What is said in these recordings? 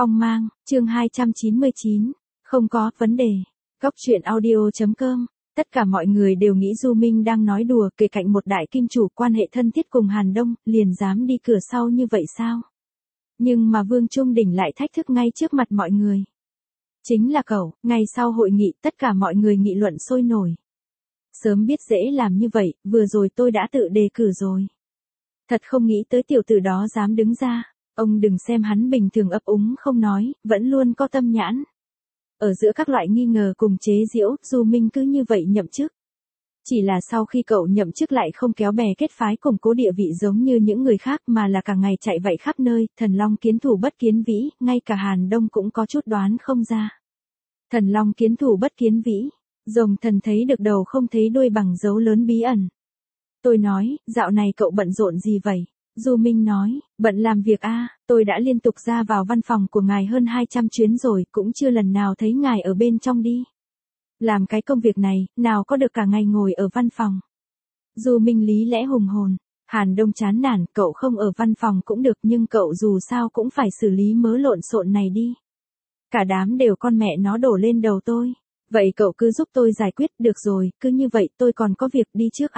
Phong mang, chương 299. Không có vấn đề. Góc truyện audio.com. Tất cả mọi người đều nghĩ Du Minh đang nói đùa, kể cạnh một đại kim chủ quan hệ thân thiết cùng Hàn Đông, liền dám đi cửa sau như vậy sao? Nhưng mà Vương Trung Đình lại thách thức ngay trước mặt mọi người. Chính là cậu, ngay sau hội nghị tất cả mọi người nghị luận sôi nổi. Sớm biết dễ làm như vậy, vừa rồi tôi đã tự đề cử rồi. Thật không nghĩ tới tiểu tử đó dám đứng ra. Ông đừng xem hắn bình thường ấp úng không nói, vẫn luôn có tâm nhãn. Ở giữa các loại nghi ngờ cùng chế giễu, Du Minh cứ như vậy nhậm chức. Chỉ là sau khi cậu nhậm chức lại không kéo bè kết phái củng cố địa vị giống như những người khác mà là cả ngày chạy vậy khắp nơi, thần long kiến thủ bất kiến vĩ, ngay cả Hàn Đông cũng có chút đoán không ra. Thần long kiến thủ bất kiến vĩ, rồng thần thấy được đầu không thấy đuôi bằng dấu lớn bí ẩn. Tôi nói, dạo này cậu bận rộn gì vậy? Du Minh nói, bận làm việc tôi đã liên tục ra vào văn phòng của ngài hơn 200 chuyến rồi, cũng chưa lần nào thấy ngài ở bên trong đi. Làm cái công việc này, nào có được cả ngày ngồi ở văn phòng. Du Minh lý lẽ hùng hồn, Hàn Đông chán nản, cậu không ở văn phòng cũng được nhưng cậu dù sao cũng phải xử lý mớ lộn xộn này đi. Cả đám đều con mẹ nó đổ lên đầu tôi. Vậy cậu cứ giúp tôi giải quyết, được rồi, cứ như vậy tôi còn có việc đi trước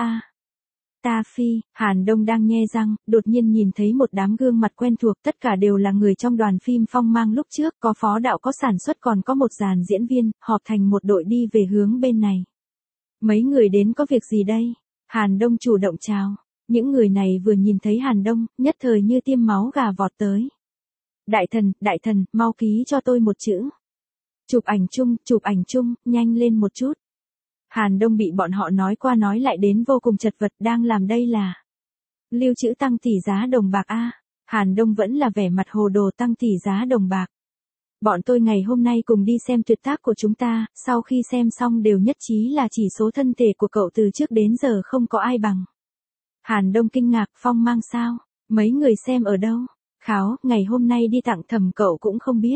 Ta phi, Hàn Đông đang nhe răng, đột nhiên nhìn thấy một đám gương mặt quen thuộc, tất cả đều là người trong đoàn phim Phong Mang lúc trước, có phó đạo có sản xuất còn có một dàn diễn viên, họp thành một đội đi về hướng bên này. Mấy người đến có việc gì đây? Hàn Đông chủ động chào. Những người này vừa nhìn thấy Hàn Đông, nhất thời như tiêm máu gà vọt tới. Đại thần, mau ký cho tôi một chữ. Chụp ảnh chung, nhanh lên một chút. Hàn Đông bị bọn họ nói qua nói lại đến vô cùng chật vật, đang làm đây là lưu trữ tăng tỷ giá đồng bạc Hàn Đông vẫn là vẻ mặt hồ đồ, tăng tỷ giá đồng bạc. Bọn tôi ngày hôm nay cùng đi xem tuyệt tác của chúng ta, sau khi xem xong đều nhất trí là chỉ số thân thể của cậu từ trước đến giờ không có ai bằng. Hàn Đông kinh ngạc, Phong Mang sao? Mấy người xem ở đâu? Kháo, ngày hôm nay đi tặng thầm cậu cũng không biết.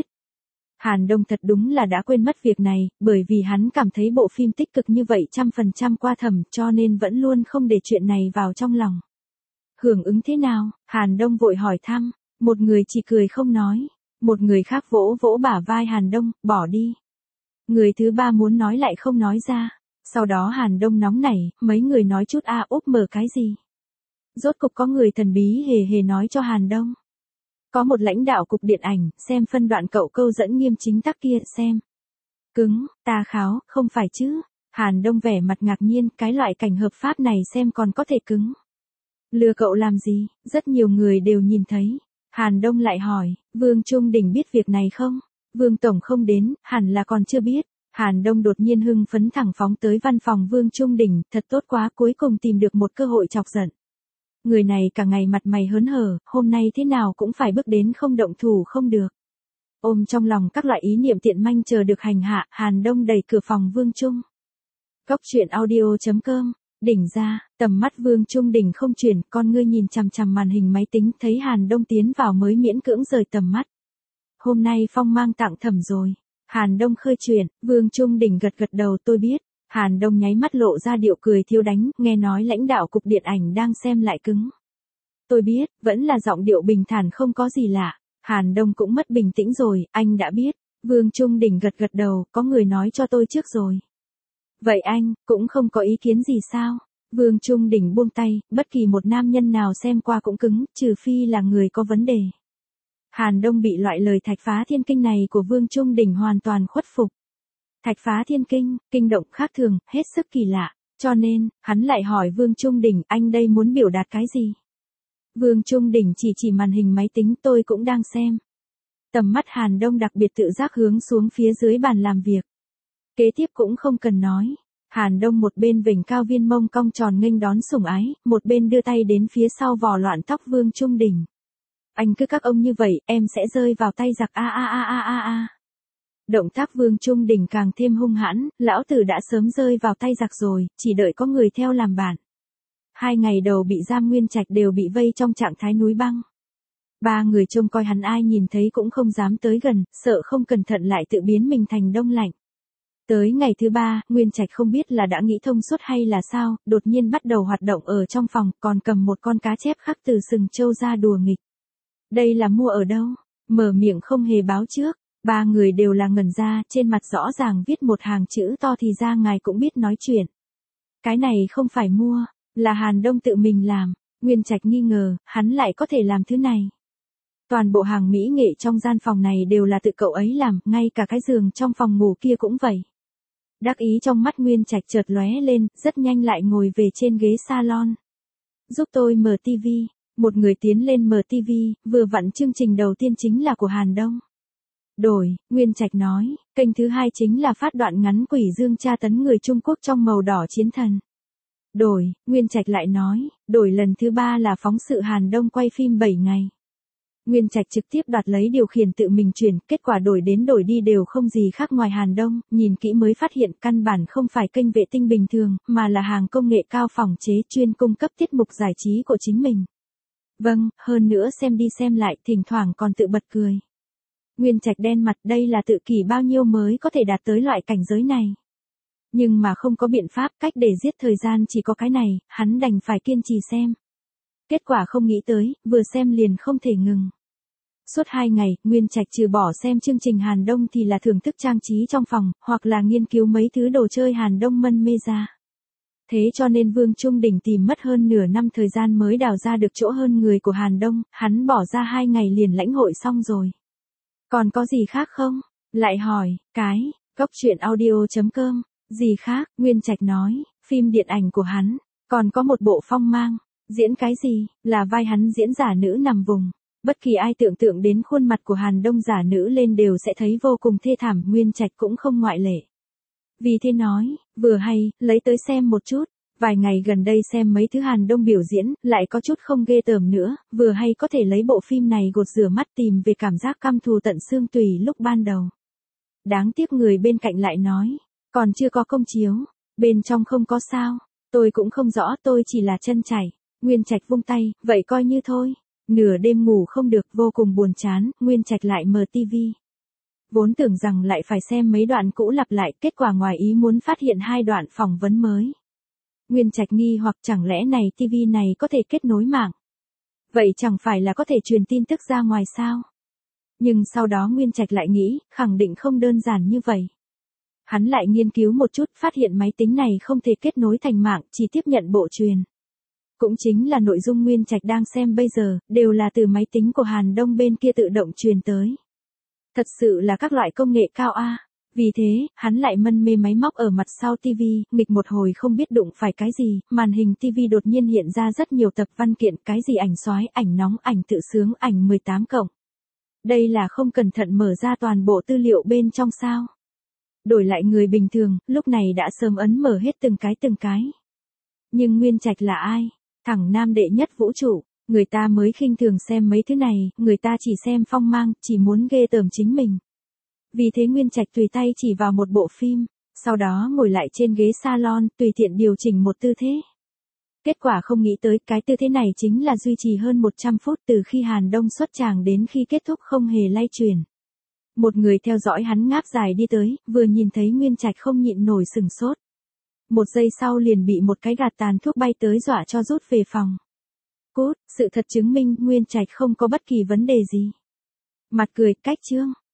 Hàn Đông thật đúng là đã quên mất việc này, bởi vì hắn cảm thấy bộ phim tích cực như vậy 100% qua thầm cho nên vẫn luôn không để chuyện này vào trong lòng. Hưởng ứng thế nào? Hàn Đông vội hỏi thăm, một người chỉ cười không nói, một người khác vỗ vỗ bả vai Hàn Đông, bỏ đi. Người thứ ba muốn nói lại không nói ra, sau đó Hàn Đông nóng nảy, mấy người nói chút úp mở cái gì. Rốt cục có người thần bí hề nói cho Hàn Đông. Có một lãnh đạo cục điện ảnh, xem phân đoạn cậu câu dẫn nghiêm chính tắc kia, xem. Cứng, ta kháo, không phải chứ. Hàn Đông vẻ mặt ngạc nhiên, cái loại cảnh hợp pháp này xem còn có thể cứng. Lừa cậu làm gì, rất nhiều người đều nhìn thấy. Hàn Đông lại hỏi, Vương Trung Đình biết việc này không? Vương Tổng không đến, hẳn là còn chưa biết. Hàn Đông đột nhiên hưng phấn thẳng phóng tới văn phòng Vương Trung Đình, thật tốt quá, cuối cùng tìm được một cơ hội chọc giận. Người này cả ngày mặt mày hớn hở, hôm nay thế nào cũng phải bước đến không động thủ không được. Ôm trong lòng các loại ý niệm tiện manh chờ được hành hạ, Hàn Đông đẩy cửa phòng Vương Trung. Góc truyện audio.com, đỉnh ra, tầm mắt Vương Trung Đình không chuyển, con ngươi nhìn chằm chằm màn hình máy tính, thấy Hàn Đông tiến vào mới miễn cưỡng rời tầm mắt. Hôm nay Phong Mang tặng thẩm rồi. Hàn Đông khơi chuyện, Vương Trung Đình gật đầu, tôi biết. Hàn Đông nháy mắt lộ ra điệu cười thiếu đánh, nghe nói lãnh đạo cục điện ảnh đang xem lại cứng. Tôi biết, vẫn là giọng điệu bình thản không có gì lạ. Hàn Đông cũng mất bình tĩnh rồi, anh đã biết. Vương Trung Đình gật đầu, có người nói cho tôi trước rồi. Vậy anh, cũng không có ý kiến gì sao? Vương Trung Đình buông tay, bất kỳ một nam nhân nào xem qua cũng cứng, trừ phi là người có vấn đề. Hàn Đông bị loại lời thạch phá thiên kinh này của Vương Trung Đình hoàn toàn khuất phục. Thạch phá thiên kinh, kinh động khác thường, hết sức kỳ lạ, cho nên, hắn lại hỏi Vương Trung Đình, anh đây muốn biểu đạt cái gì? Vương Trung Đình chỉ màn hình máy tính, tôi cũng đang xem. Tầm mắt Hàn Đông đặc biệt tự giác hướng xuống phía dưới bàn làm việc. Kế tiếp cũng không cần nói. Hàn Đông một bên vểnh cao viên mông cong tròn nghênh đón sủng ái, một bên đưa tay đến phía sau vò loạn tóc Vương Trung Đình. Anh cứ các ông như vậy, em sẽ rơi vào tay giặc Động tác Vương Trung Đình càng thêm hung hãn, lão tử đã sớm rơi vào tay giặc rồi, chỉ đợi có người theo làm bạn. 2 ngày đầu bị giam Nguyên Trạch đều bị vây trong trạng thái núi băng. 3 người trông coi hắn ai nhìn thấy cũng không dám tới gần, sợ không cẩn thận lại tự biến mình thành đông lạnh. Tới ngày thứ 3, Nguyên Trạch không biết là đã nghĩ thông suốt hay là sao, đột nhiên bắt đầu hoạt động ở trong phòng, còn cầm một con cá chép khắc từ sừng trâu ra đùa nghịch. Đây là mua ở đâu? Mở miệng không hề báo trước, ba người đều là ngẩn ra, trên mặt rõ ràng viết một hàng chữ to thì ra ngài cũng biết nói chuyện. Cái này không phải mua, là Hàn Đông tự mình làm. Nguyên Trạch nghi ngờ, hắn lại có thể làm thứ này. Toàn bộ hàng mỹ nghệ trong gian phòng này đều là tự cậu ấy làm, ngay cả cái giường trong phòng ngủ kia cũng vậy. Đắc ý trong mắt Nguyên Trạch chợt lóe lên, rất nhanh lại ngồi về trên ghế salon. Giúp tôi mở tivi. Một người tiến lên mở tivi, vừa vặn chương trình đầu tiên chính là của Hàn Đông. Đổi, Nguyên Trạch nói, kênh thứ hai chính là phát đoạn ngắn Quỷ Dương tra tấn người Trung Quốc trong màu đỏ chiến thần. Đổi, Nguyên Trạch lại nói, đổi lần thứ ba là phóng sự Hàn Đông quay phim 7 ngày. Nguyên Trạch trực tiếp đoạt lấy điều khiển tự mình chuyển, kết quả đổi đến đổi đi đều không gì khác ngoài Hàn Đông, nhìn kỹ mới phát hiện căn bản không phải kênh vệ tinh bình thường, mà là hàng công nghệ cao phòng chế chuyên cung cấp tiết mục giải trí của chính mình. Vâng, hơn nữa xem đi xem lại, thỉnh thoảng còn tự bật cười. Nguyên Trạch đen mặt, đây là tự kỷ bao nhiêu mới có thể đạt tới loại cảnh giới này. Nhưng mà không có biện pháp, cách để giết thời gian chỉ có cái này, hắn đành phải kiên trì xem. Kết quả không nghĩ tới, vừa xem liền không thể ngừng. Suốt 2 ngày, Nguyên Trạch trừ bỏ xem chương trình Hàn Đông thì là thưởng thức trang trí trong phòng, hoặc là nghiên cứu mấy thứ đồ chơi Hàn Đông mân mê ra. Thế cho nên Vương Trung Đình tìm mất hơn nửa năm thời gian mới đào ra được chỗ hơn người của Hàn Đông, hắn bỏ ra 2 ngày liền lãnh hội xong rồi. Còn có gì khác không? Lại hỏi, Góc chuyện audio.com, gì khác? Nguyên Trạch nói, phim điện ảnh của hắn, còn có một bộ Phong Mang, diễn cái gì, là vai hắn diễn giả nữ nằm vùng. Bất kỳ ai tưởng tượng đến khuôn mặt của Hàn Đông giả nữ lên đều sẽ thấy vô cùng thê thảm, Nguyên Trạch cũng không ngoại lệ. Vì thế nói, vừa hay, lấy tới xem một chút. Vài ngày gần đây xem mấy thứ Hàn Đông biểu diễn, lại có chút không ghê tởm nữa, vừa hay có thể lấy bộ phim này gột rửa mắt tìm về cảm giác căm thù tận xương tủy lúc ban đầu. Đáng tiếc người bên cạnh lại nói, còn chưa có công chiếu, bên trong không có sao, tôi cũng không rõ, tôi chỉ là chân chảy. Nguyên Trạch vung tay, vậy coi như thôi. Nửa đêm ngủ không được, vô cùng buồn chán, Nguyên Trạch lại mở tivi. Vốn tưởng rằng lại phải xem mấy đoạn cũ lặp lại, kết quả ngoài ý muốn phát hiện 2 đoạn phỏng vấn mới. Nguyên Trạch nghi hoặc chẳng lẽ này tivi này có thể kết nối mạng. Vậy chẳng phải là có thể truyền tin tức ra ngoài sao? Nhưng sau đó Nguyên Trạch lại nghĩ, khẳng định không đơn giản như vậy. Hắn lại nghiên cứu một chút, phát hiện máy tính này không thể kết nối thành mạng, chỉ tiếp nhận bộ truyền. Cũng chính là nội dung Nguyên Trạch đang xem bây giờ, đều là từ máy tính của Hàn Đông bên kia tự động truyền tới. Thật sự là các loại công nghệ cao a. Vì thế, hắn lại mân mê máy móc ở mặt sau TV, nghịch một hồi không biết đụng phải cái gì, màn hình TV đột nhiên hiện ra rất nhiều tập văn kiện, cái gì ảnh xoái, ảnh nóng, ảnh tự sướng, ảnh 18 cộng. Đây là không cẩn thận mở ra toàn bộ tư liệu bên trong sao. Đổi lại người bình thường, lúc này đã sớm ấn mở hết từng cái. Nhưng Nguyên Trạch là ai? Thẳng nam đệ nhất vũ trụ, người ta mới khinh thường xem mấy thứ này, người ta chỉ xem Phong Mang, chỉ muốn ghê tởm chính mình. Vì thế Nguyên Trạch tùy tay chỉ vào một bộ phim, sau đó ngồi lại trên ghế salon, tùy tiện điều chỉnh một tư thế. Kết quả không nghĩ tới, cái tư thế này chính là duy trì hơn 100 phút từ khi Hàn Đông xuất tràng đến khi kết thúc không hề lay chuyển. Một người theo dõi hắn ngáp dài đi tới, vừa nhìn thấy Nguyên Trạch không nhịn nổi sừng sốt. Một giây sau liền bị một cái gạt tàn thuốc bay tới dọa cho rút về phòng. Cút, sự thật chứng minh Nguyên Trạch không có bất kỳ vấn đề gì. Mặt cười, cách chương.